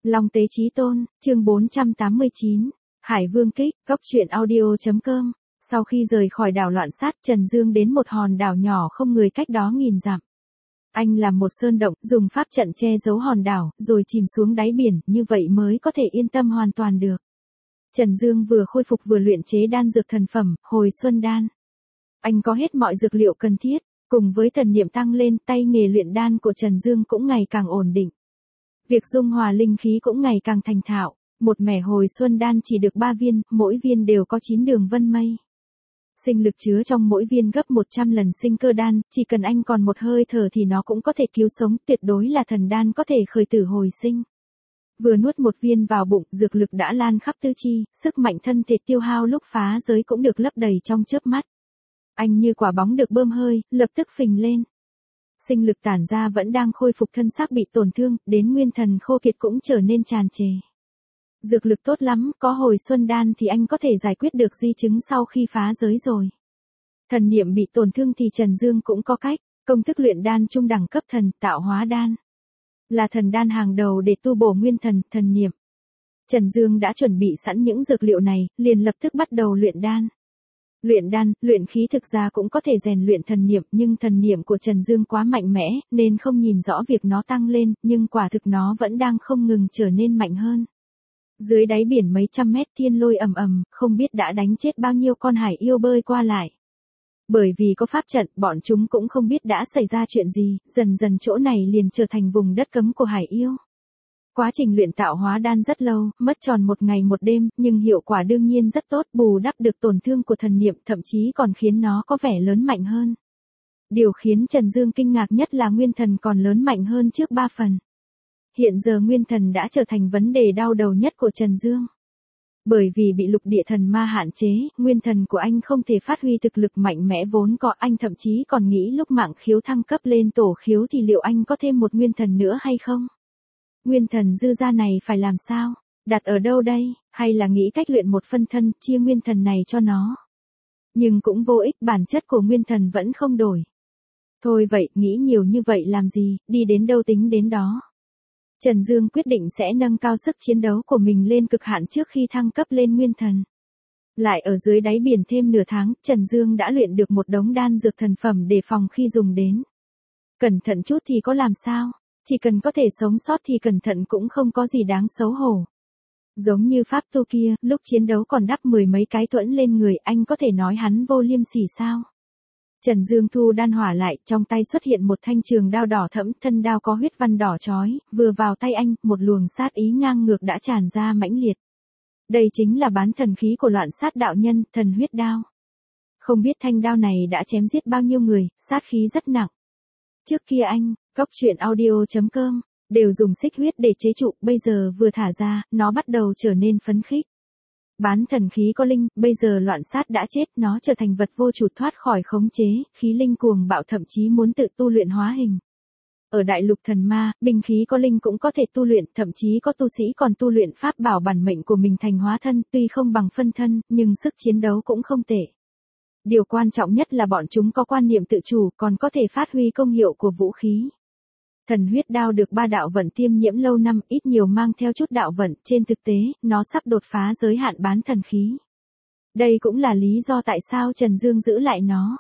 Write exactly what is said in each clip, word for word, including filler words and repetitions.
Long Tế Chí Tôn, chương bốn trăm tám mươi chín, Hải Vương Kích, Cốc truyện audio.com. Sau khi rời khỏi đảo Loạn Sát, Trần Dương đến một hòn đảo nhỏ không người cách đó nghìn dặm. Anh làm một sơn động, dùng pháp trận che giấu hòn đảo, rồi chìm xuống đáy biển, như vậy mới có thể yên tâm hoàn toàn được. Trần Dương vừa khôi phục vừa luyện chế đan dược thần phẩm, hồi xuân đan. Anh có hết mọi dược liệu cần thiết, cùng với thần niệm tăng lên, tay nghề luyện đan của Trần Dương cũng ngày càng ổn định. Việc dung hòa linh khí cũng ngày càng thành thạo, một mẻ hồi xuân đan chỉ được ba viên, mỗi viên đều có chín đường vân mây. Sinh lực chứa trong mỗi viên gấp một trăm lần sinh cơ đan, chỉ cần anh còn một hơi thở thì nó cũng có thể cứu sống, tuyệt đối là thần đan có thể khởi tử hồi sinh. Vừa nuốt một viên vào bụng, dược lực đã lan khắp tứ chi, sức mạnh thân thể tiêu hao lúc phá giới cũng được lấp đầy trong chớp mắt. Anh như quả bóng được bơm hơi, lập tức phình lên. Sinh lực tản ra vẫn đang khôi phục, thân xác bị tổn thương, đến nguyên thần khô kiệt cũng trở nên tràn trề. Dược lực tốt lắm, có hồi xuân đan thì anh có thể giải quyết được di chứng sau khi phá giới rồi. Thần niệm bị tổn thương thì Trần Dương cũng có cách, công thức luyện đan trung đẳng cấp thần, tạo hóa đan. Là thần đan hàng đầu để tu bổ nguyên thần, thần niệm. Trần Dương đã chuẩn bị sẵn những dược liệu này, liền lập tức bắt đầu luyện đan. Luyện đan, luyện khí thực ra cũng có thể rèn luyện thần niệm, nhưng thần niệm của Trần Dương quá mạnh mẽ, nên không nhìn rõ việc nó tăng lên, nhưng quả thực nó vẫn đang không ngừng trở nên mạnh hơn. Dưới đáy biển mấy trăm mét, thiên lôi ầm ầm, không biết đã đánh chết bao nhiêu con hải yêu bơi qua lại. Bởi vì có pháp trận, bọn chúng cũng không biết đã xảy ra chuyện gì, dần dần chỗ này liền trở thành vùng đất cấm của hải yêu. Quá trình luyện tạo hóa đan rất lâu, mất tròn một ngày một đêm, nhưng hiệu quả đương nhiên rất tốt, bù đắp được tổn thương của thần niệm, thậm chí còn khiến nó có vẻ lớn mạnh hơn. Điều khiến Trần Dương kinh ngạc nhất là nguyên thần còn lớn mạnh hơn trước ba phần. Hiện giờ nguyên thần đã trở thành vấn đề đau đầu nhất của Trần Dương. Bởi vì bị lục địa thần ma hạn chế, nguyên thần của anh không thể phát huy thực lực mạnh mẽ vốn có, anh thậm chí còn nghĩ lúc mạng khiếu thăng cấp lên tổ khiếu thì liệu anh có thêm một nguyên thần nữa hay không? Nguyên thần dư ra này phải làm sao? Đặt ở đâu đây? Hay là nghĩ cách luyện một phân thân, chia nguyên thần này cho nó? Nhưng cũng vô ích, bản chất của nguyên thần vẫn không đổi. Thôi vậy, nghĩ nhiều như vậy làm gì, đi đến đâu tính đến đó. Trần Dương quyết định sẽ nâng cao sức chiến đấu của mình lên cực hạn trước khi thăng cấp lên nguyên thần. Lại ở dưới đáy biển thêm nửa tháng, Trần Dương đã luyện được một đống đan dược thần phẩm để phòng khi dùng đến. Cẩn thận chút thì có làm sao? Chỉ cần có thể sống sót thì cẩn thận cũng không có gì đáng xấu hổ. Giống như pháp tu kia, lúc chiến đấu còn đắp mười mấy cái thuẫn lên người, anh có thể nói hắn vô liêm sỉ sao? Trần Dương thu đan hỏa lại, trong tay xuất hiện một thanh trường đao đỏ thẫm, thân đao có huyết văn đỏ chói, vừa vào tay anh, một luồng sát ý ngang ngược đã tràn ra mãnh liệt. Đây chính là bán thần khí của Loạn Sát đạo nhân, thần huyết đao. Không biết thanh đao này đã chém giết bao nhiêu người, sát khí rất nặng. Trước kia anh, Cốc truyện audio.com, đều dùng xích huyết để chế trụ, bây giờ vừa thả ra, nó bắt đầu trở nên phấn khích. Bán thần khí có linh, bây giờ Loạn Sát đã chết, nó trở thành vật vô chủ thoát khỏi khống chế, khí linh cuồng bạo thậm chí muốn tự tu luyện hóa hình. Ở đại lục thần ma, binh khí có linh cũng có thể tu luyện, thậm chí có tu sĩ còn tu luyện pháp bảo bản mệnh của mình thành hóa thân, tuy không bằng phân thân, nhưng sức chiến đấu cũng không tệ. Điều quan trọng nhất là bọn chúng có quan niệm tự chủ, còn có thể phát huy công hiệu của vũ khí. Thần huyết đao được ba đạo vận tiêm nhiễm lâu năm, ít nhiều mang theo chút đạo vận, trên thực tế, nó sắp đột phá giới hạn bán thần khí. Đây cũng là lý do tại sao Trần Dương giữ lại nó.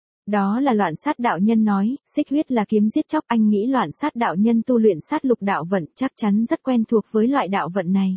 Đó là Loạn Sát đạo nhân nói, xích huyết là kiếm giết chóc, anh nghĩ Loạn Sát đạo nhân tu luyện sát lục đạo vận, chắc chắn rất quen thuộc với loại đạo vận này.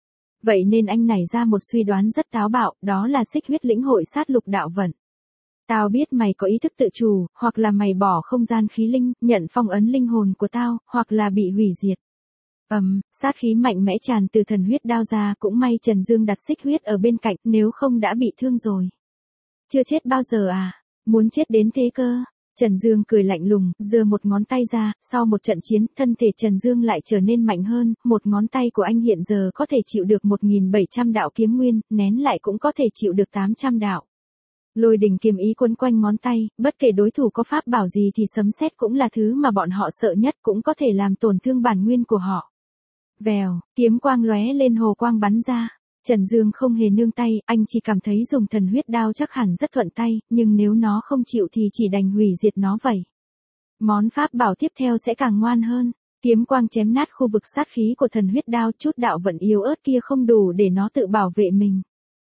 Vậy nên anh nảy ra một suy đoán rất táo bạo, đó là xích huyết lĩnh hội sát lục đạo vận. Tao biết mày có ý thức tự chủ, hoặc là mày bỏ không gian khí linh, nhận phong ấn linh hồn của tao, hoặc là bị hủy diệt. Ầm, um, sát khí mạnh mẽ tràn từ thần huyết đao ra, cũng may Trần Dương đặt xích huyết ở bên cạnh, nếu không đã bị thương rồi. Chưa chết bao giờ à? Muốn chết đến thế cơ? Trần Dương cười lạnh lùng, giơ một ngón tay ra, sau một trận chiến, thân thể Trần Dương lại trở nên mạnh hơn, một ngón tay của anh hiện giờ có thể chịu được một nghìn bảy trăm đạo kiếm nguyên, nén lại cũng có thể chịu được tám trăm đạo. Lôi đình kiếm ý quấn quanh ngón tay, bất kể đối thủ có pháp bảo gì thì sấm sét cũng là thứ mà bọn họ sợ nhất, cũng có thể làm tổn thương bản nguyên của họ. Vèo, kiếm quang lóe lên, hồ quang bắn ra. Trần Dương không hề nương tay, anh chỉ cảm thấy dùng thần huyết đao chắc hẳn rất thuận tay, nhưng nếu nó không chịu thì chỉ đành hủy diệt nó vậy. Món pháp bảo tiếp theo sẽ càng ngoan hơn. Kiếm quang chém nát khu vực sát khí của thần huyết đao, chút đạo vận yếu ớt kia không đủ để nó tự bảo vệ mình.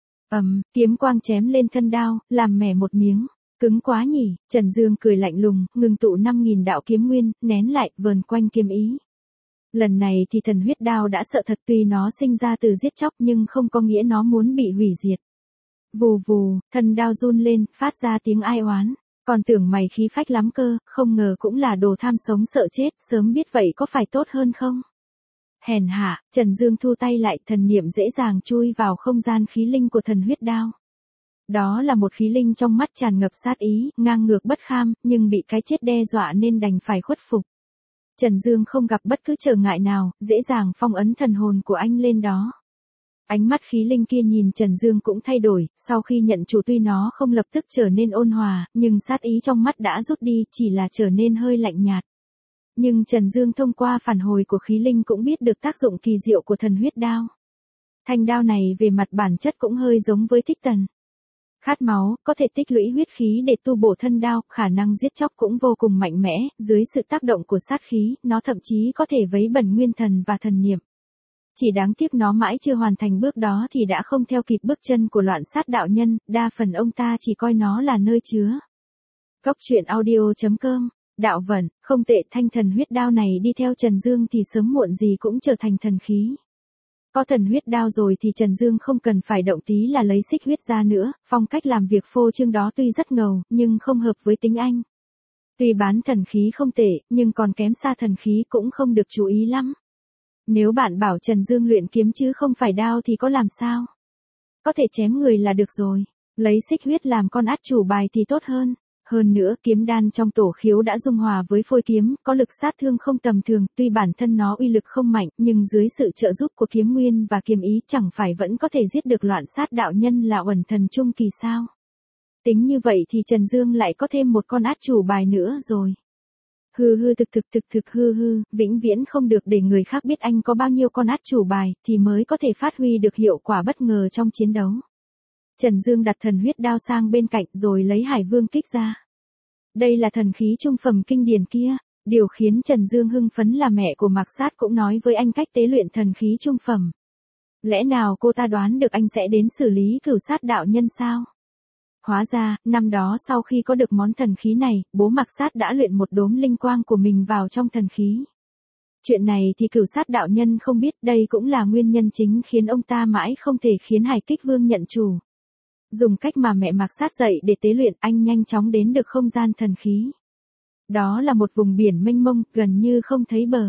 Ầm, kiếm quang chém lên thân đao, làm mẻ một miếng. Cứng quá nhỉ, Trần Dương cười lạnh lùng, ngừng tụ năm nghìn đạo kiếm nguyên, nén lại, vờn quanh kiếm ý. Lần này thì thần huyết đao đã sợ thật, tuy nó sinh ra từ giết chóc nhưng không có nghĩa nó muốn bị hủy diệt. Vù vù, thân đao run lên, phát ra tiếng ai oán. Còn tưởng mày khí phách lắm cơ, không ngờ cũng là đồ tham sống sợ chết, sớm biết vậy có phải tốt hơn không? Hèn hạ, Trần Dương thu tay lại, thần niệm dễ dàng chui vào không gian khí linh của thần huyết đao. Đó là một khí linh trong mắt tràn ngập sát ý, ngang ngược bất kham, nhưng bị cái chết đe dọa nên đành phải khuất phục. Trần Dương không gặp bất cứ trở ngại nào, dễ dàng phong ấn thần hồn của anh lên đó. Ánh mắt khí linh kia nhìn Trần Dương cũng thay đổi, sau khi nhận chủ tuy nó không lập tức trở nên ôn hòa, nhưng sát ý trong mắt đã rút đi, chỉ là trở nên hơi lạnh nhạt. Nhưng Trần Dương thông qua phản hồi của khí linh cũng biết được tác dụng kỳ diệu của thần huyết đao. Thanh đao này về mặt bản chất cũng hơi giống với thích tần. Khát máu, có thể tích lũy huyết khí để tu bổ thân đao, khả năng giết chóc cũng vô cùng mạnh mẽ, dưới sự tác động của sát khí, nó thậm chí có thể vấy bẩn nguyên thần và thần niệm. Chỉ đáng tiếc nó mãi chưa hoàn thành bước đó thì đã không theo kịp bước chân của loạn sát đạo nhân, đa phần ông ta chỉ coi nó là nơi chứa. Góc truyện audio chấm com, đạo vận, không tệ, thanh thần huyết đao này đi theo Trần Dương thì sớm muộn gì cũng trở thành thần khí. Có thần huyết đao rồi thì Trần Dương không cần phải động tí là lấy xích huyết ra nữa, phong cách làm việc phô trương đó tuy rất ngầu, nhưng không hợp với tính anh. Tuy bán thần khí không tệ, nhưng còn kém xa thần khí cũng không được chú ý lắm. Nếu bạn bảo Trần Dương luyện kiếm chứ không phải đao thì có làm sao? Có thể chém người là được rồi, lấy xích huyết làm con át chủ bài thì tốt hơn. Hơn nữa, kiếm đan trong tổ khiếu đã dung hòa với phôi kiếm, có lực sát thương không tầm thường, tuy bản thân nó uy lực không mạnh, nhưng dưới sự trợ giúp của kiếm nguyên và kiếm ý chẳng phải vẫn có thể giết được loạn sát đạo nhân là uẩn thần trung kỳ sao? Tính như vậy thì Trần Dương lại có thêm một con át chủ bài nữa rồi. Hư hư thực thực thực thực hư hư, vĩnh viễn không được để người khác biết anh có bao nhiêu con át chủ bài, thì mới có thể phát huy được hiệu quả bất ngờ trong chiến đấu. Trần Dương đặt thần huyết đao sang bên cạnh rồi lấy Hải Vương kích ra. Đây là thần khí trung phẩm kinh điển kia. Điều khiến Trần Dương hưng phấn là mẹ của Mạc Sát cũng nói với anh cách tế luyện thần khí trung phẩm. Lẽ nào cô ta đoán được anh sẽ đến xử lý cửu sát đạo nhân sao? Hóa ra, năm đó sau khi có được món thần khí này, bố Mạc Sát đã luyện một đốm linh quang của mình vào trong thần khí. Chuyện này thì cửu sát đạo nhân không biết, đây cũng là nguyên nhân chính khiến ông ta mãi không thể khiến Hải Kích Vương nhận chủ. Dùng cách mà mẹ Mạc Sát dạy để tế luyện, anh nhanh chóng đến được không gian thần khí. Đó là một vùng biển mênh mông, gần như không thấy bờ.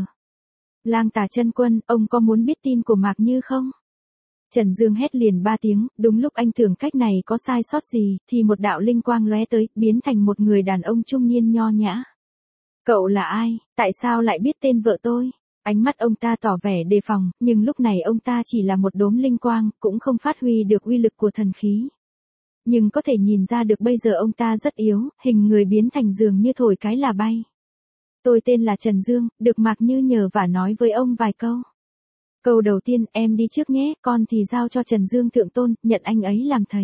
Lang Tà Chân Quân, ông có muốn biết tin của Mạc Như không? Trần Dương hét liền ba tiếng, đúng lúc anh tưởng cách này có sai sót gì, thì một đạo linh quang lóe tới, biến thành một người đàn ông trung niên nho nhã. Cậu là ai, tại sao lại biết tên vợ tôi? Ánh mắt ông ta tỏ vẻ đề phòng, nhưng lúc này ông ta chỉ là một đốm linh quang, cũng không phát huy được uy lực của thần khí. Nhưng có thể nhìn ra được bây giờ ông ta rất yếu, hình người biến thành dường như thổi cái là bay. Tôi tên là Trần Dương, được Mạc Như nhờ vả nói với ông vài câu. Câu đầu tiên, em đi trước nhé, con thì giao cho Trần Dương thượng tôn, nhận anh ấy làm thầy.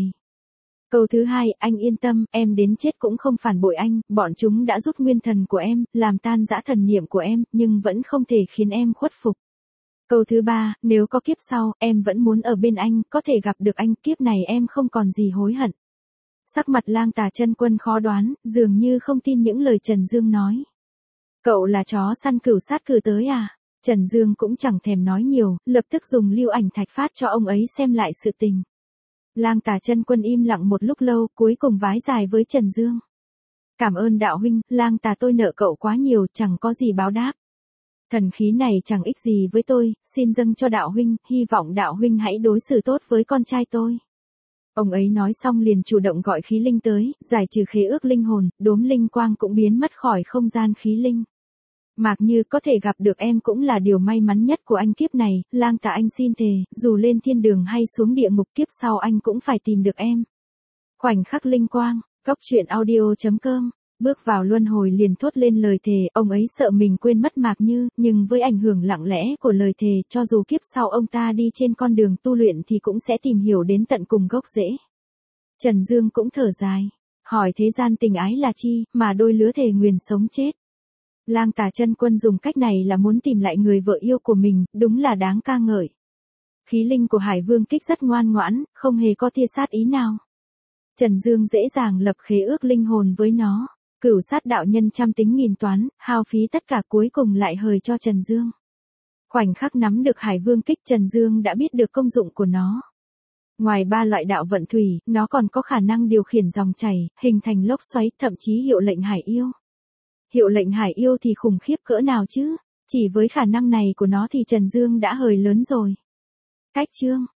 Câu thứ hai, anh yên tâm, em đến chết cũng không phản bội anh, bọn chúng đã rút nguyên thần của em, làm tan rã thần niệm của em, nhưng vẫn không thể khiến em khuất phục. Câu thứ ba, nếu có kiếp sau, em vẫn muốn ở bên anh, có thể gặp được anh, kiếp này em không còn gì hối hận. Sắc mặt Lang Tà Chân Quân khó đoán, dường như không tin những lời Trần Dương nói. Cậu là chó săn cửu sát cử tới à? Trần Dương cũng chẳng thèm nói nhiều, lập tức dùng lưu ảnh thạch phát cho ông ấy xem lại sự tình. Lang Tà Chân Quân im lặng một lúc lâu, cuối cùng vái dài với Trần Dương. Cảm ơn đạo huynh, Lang Tà tôi nợ cậu quá nhiều, chẳng có gì báo đáp. Thần khí này chẳng ích gì với tôi, xin dâng cho đạo huynh, hy vọng đạo huynh hãy đối xử tốt với con trai tôi. Ông ấy nói xong liền chủ động gọi khí linh tới, giải trừ khế ước linh hồn, đốm linh quang cũng biến mất khỏi không gian khí linh. Mạc Như, có thể gặp được em cũng là điều may mắn nhất của anh kiếp này, Lang Tà anh xin thề, dù lên thiên đường hay xuống địa ngục kiếp sau anh cũng phải tìm được em. Khoảnh khắc linh quang, góc truyện audio chấm com. Bước vào luân hồi liền thốt lên lời thề, ông ấy sợ mình quên mất Mạc Như, nhưng với ảnh hưởng lặng lẽ của lời thề, cho dù kiếp sau ông ta đi trên con đường tu luyện thì cũng sẽ tìm hiểu đến tận cùng gốc rễ. Trần Dương cũng thở dài, hỏi thế gian tình ái là chi, mà đôi lứa thề nguyền sống chết. Lang Tà Chân Quân dùng cách này là muốn tìm lại người vợ yêu của mình, đúng là đáng ca ngợi. Khí linh của Hải Vương Kích rất ngoan ngoãn, không hề có tia sát ý nào. Trần Dương dễ dàng lập khế ước linh hồn với nó. Cửu Sát đạo nhân trăm tính nghìn toán, hao phí tất cả cuối cùng lại hời cho Trần Dương. Khoảnh khắc nắm được Hải Vương Kích, Trần Dương đã biết được công dụng của nó. Ngoài ba loại đạo vận thủy, nó còn có khả năng điều khiển dòng chảy, hình thành lốc xoáy, thậm chí hiệu lệnh hải yêu. Hiệu lệnh hải yêu thì khủng khiếp cỡ nào chứ? Chỉ với khả năng này của nó thì Trần Dương đã hời lớn rồi. Cách chương